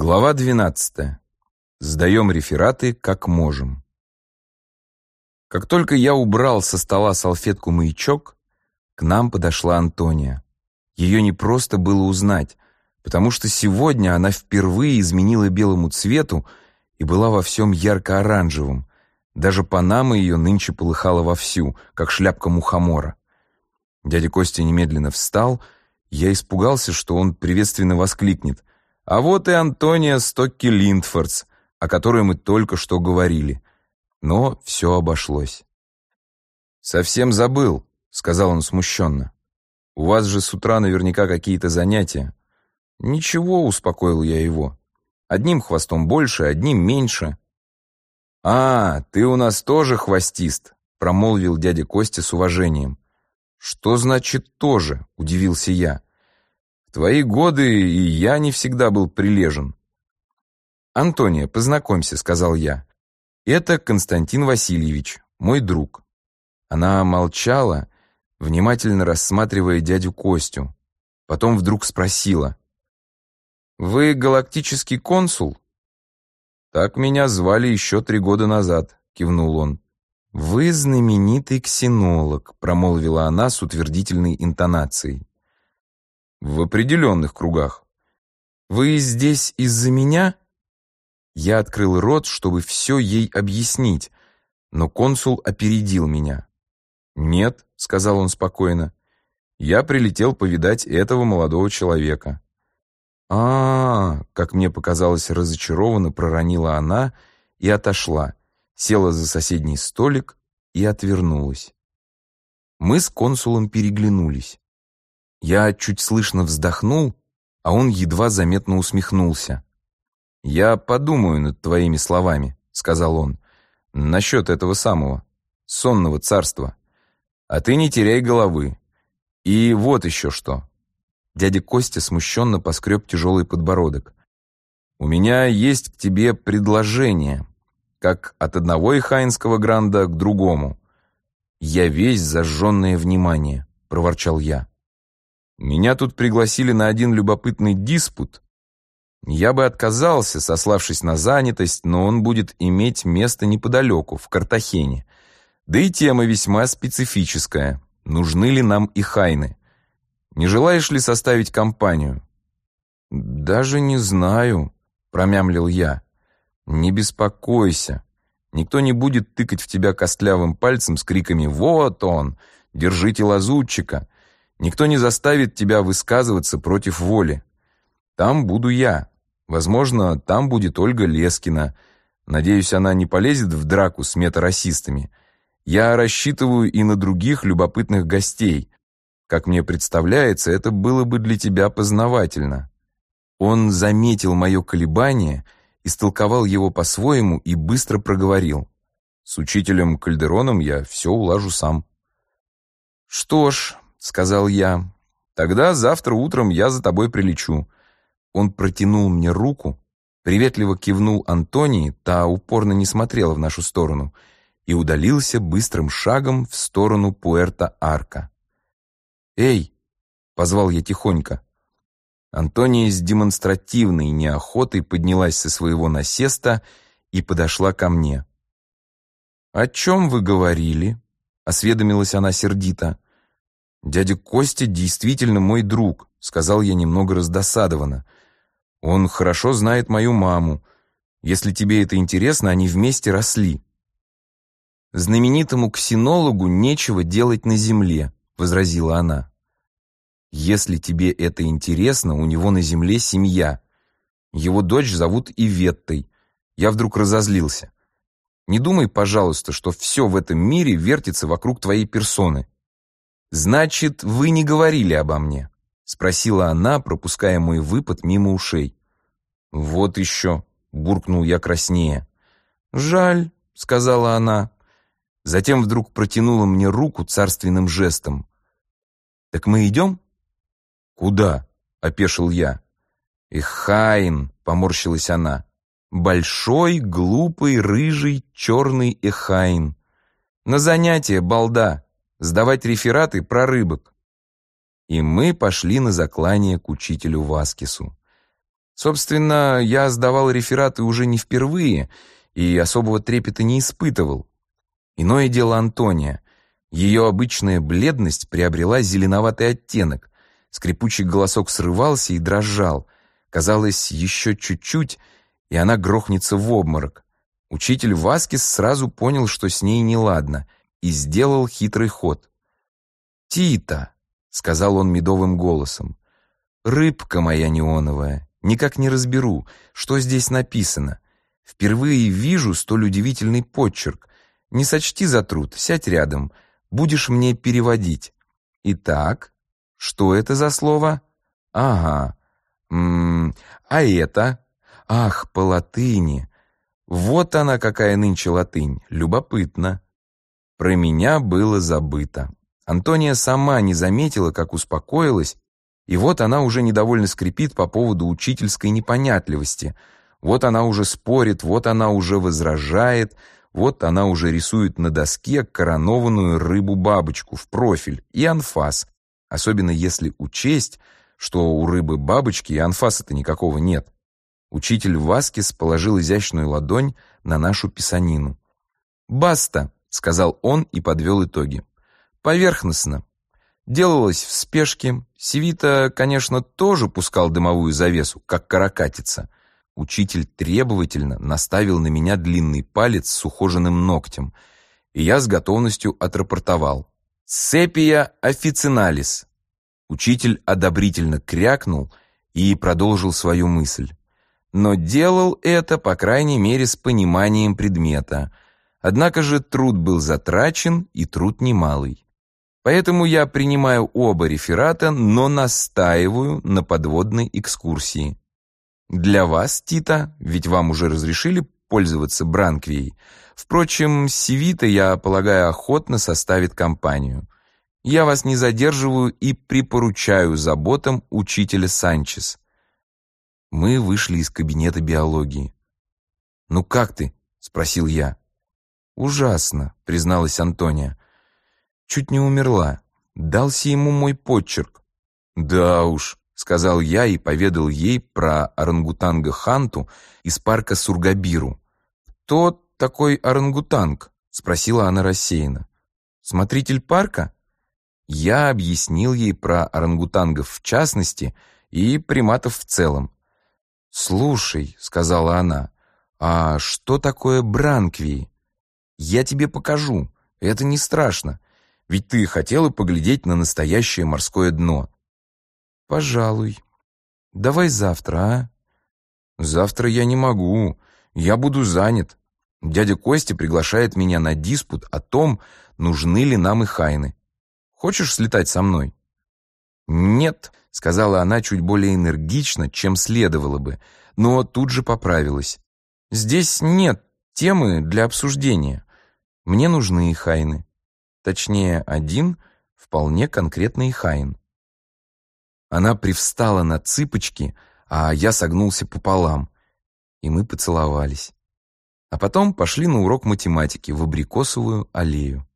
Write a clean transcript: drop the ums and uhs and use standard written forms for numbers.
Глава 12. Сдаем рефераты как можем. Как только я убрал со стола салфетку-маячок, к нам подошла Антония. Ее не просто было узнать, потому что сегодня она впервые изменила белому цвету и была во всем ярко-оранжевом. Даже панама ее нынче полыхала вовсю, как шляпка мухомора. Дядя Костя немедленно встал. Я испугался, что он приветственно воскликнет: «А вот и Антония Стокки-Линдфордс, о которой мы только что говорили». Но все обошлось. «Совсем забыл», — сказал он смущенно. «У вас же с утра наверняка какие-то занятия». «Ничего», — успокоил я его. «Одним хвостом больше, одним меньше». «А, ты у нас тоже хвостист», — промолвил дядя Костя с уважением. «Что значит «тоже»?» — удивился я. «В твои годы и я не всегда был прилежен». «Антония, познакомься», — сказал я. «Это Константин Васильевич, мой друг». Она молчала, внимательно рассматривая дядю Костю. Потом вдруг спросила: «Вы галактический консул?» «Так меня звали еще 3 года назад», — кивнул он. «Вы знаменитый ксенолог», — промолвила она с утвердительной интонацией. «В определенных кругах». «Вы здесь из-за меня?» Я открыл рот, чтобы все ей объяснить, но консул опередил меня. «Нет», — сказал он спокойно, — «я прилетел повидать этого молодого человека». Как мне показалось, разочарованно проронила она и отошла, села за соседний столик и отвернулась. Мы с консулом переглянулись. Я чуть слышно вздохнул, а он едва заметно усмехнулся. «Я подумаю над твоими словами», — сказал он, — «насчет этого самого, сонного царства. А ты не теряй головы. И вот еще что». Дядя Костя смущенно поскреб тяжелый подбородок. «У меня есть к тебе предложение, как от одного ихаинского гранда к другому». «Я весь зажженное внимание», — проворчал я. «Меня тут пригласили на один любопытный диспут. Я бы отказался, сославшись на занятость, но он будет иметь место неподалеку, в Картахене. Да и тема весьма специфическая. Нужны ли нам ихайны? Не желаешь ли составить компанию?» «Даже не знаю», — промямлил я. «Не беспокойся. Никто не будет тыкать в тебя костлявым пальцем с криками «Вот он! Держите лазутчика!» Никто не заставит тебя высказываться против воли. Там буду я. Возможно, там будет Ольга Лескина. Надеюсь, она не полезет в драку с метарасистами. Я рассчитываю и на других любопытных гостей. Как мне представляется, это было бы для тебя познавательно». Он заметил мое колебание, истолковал его по-своему и быстро проговорил: «С учителем Кальдероном я все улажу сам». «Что ж», — сказал я, — «тогда завтра утром я за тобой прилечу». Он протянул мне руку, приветливо кивнул Антонии, та упорно не смотрела в нашу сторону, и удалился быстрым шагом в сторону Пуэрто-Арко. «Эй!» — позвал я тихонько. Антония с демонстративной неохотой поднялась со своего насеста и подошла ко мне. «О чем вы говорили?» — осведомилась она сердито. «Дядя Костя действительно мой друг», — сказал я немного раздосадованно. «Он хорошо знает мою маму. Если тебе это интересно, они вместе росли». «Знаменитому ксенологу нечего делать на земле», — возразила она. «Если тебе это интересно, у него на земле семья. Его дочь зовут Иветтой». Я вдруг разозлился. «Не думай, пожалуйста, что все в этом мире вертится вокруг твоей персоны». «Значит, вы не говорили обо мне?» — спросила она, пропуская мой выпад мимо ушей. «Вот еще», — буркнул я краснея. «Жаль», — сказала она. Затем вдруг протянула мне руку царственным жестом. «Так мы идем?» «Куда?» — опешил я. «Ихаин», — поморщилась она. «Большой, глупый, рыжий, черный Ихаин. На занятия, балда. Сдавать рефераты про рыбок». И мы пошли на заклание к учителю Васкису. Собственно, я сдавал рефераты уже не впервые и особого трепета не испытывал. Иное дело Антония. Ее обычная бледность приобрела зеленоватый оттенок. Скрипучий голосок срывался и дрожал. Казалось, еще чуть-чуть, и она грохнется в обморок. Учитель Васкис сразу понял, что с ней неладно, и сделал хитрый ход. «Тита», — сказал он медовым голосом, — «рыбка моя неоновая, никак не разберу, что здесь написано. Впервые вижу столь удивительный подчерк. Не сочти за труд, сядь рядом, будешь мне переводить. Итак, что это за слово? Ага. А это? Ах, по латыни. Вот она какая нынче латынь, любопытно». Про меня было забыто. Антония сама не заметила, как успокоилась, и вот она уже недовольно скрипит по поводу учительской непонятливости. Вот она уже спорит, вот она уже возражает, вот она уже рисует на доске коронованную рыбу-бабочку в профиль и анфас, особенно если учесть, что у рыбы-бабочки и анфаса-то никакого нет. Учитель Васкис положил изящную ладонь на нашу писанину. «Баста», — сказал он и подвел итоги. «Поверхностно. Делалось в спешке. Севита, конечно, тоже пускал дымовую завесу, как каракатица». Учитель требовательно наставил на меня длинный палец с ухоженным ногтем, и я с готовностью отрапортовал. «Сепия официналис». Учитель одобрительно крякнул и продолжил свою мысль. Но делал это, по крайней мере, с пониманием предмета. Однако же труд был затрачен, и труд немалый. Поэтому я принимаю оба реферата, но настаиваю на подводной экскурсии. Для вас, Тита, ведь вам уже разрешили пользоваться Бранквией. Впрочем, Севита, я полагаю, охотно составит компанию. Я вас не задерживаю и припоручаю заботам учителя Санчес. Мы вышли из кабинета биологии. «Ну как ты?» — спросил я. «Ужасно», — призналась Антония. «Чуть не умерла. Дался ему мой подчерк». «Да уж», — сказал я и поведал ей про орангутанга Ханту из парка Сургабиру. «Кто такой орангутанг?» — спросила она рассеянно. «Смотритель парка?» Я объяснил ей про орангутангов в частности и приматов в целом. «Слушай», — сказала она, — «а что такое Бранквии? Я тебе покажу, это не страшно, ведь ты хотела поглядеть на настоящее морское дно». «Пожалуй. Давай завтра, а?» «Завтра я не могу, я буду занят. Дядя Костя приглашает меня на диспут о том, нужны ли нам и хайны. Хочешь слетать со мной?» «Нет», — сказала она чуть более энергично, чем следовало бы, но тут же поправилась. «Здесь нет темы для обсуждения. Мне нужны хайны. Точнее, один вполне конкретный хайн». Она привстала на цыпочки, а я согнулся пополам, и мы поцеловались. А потом пошли на урок математики в Абрикосовую аллею.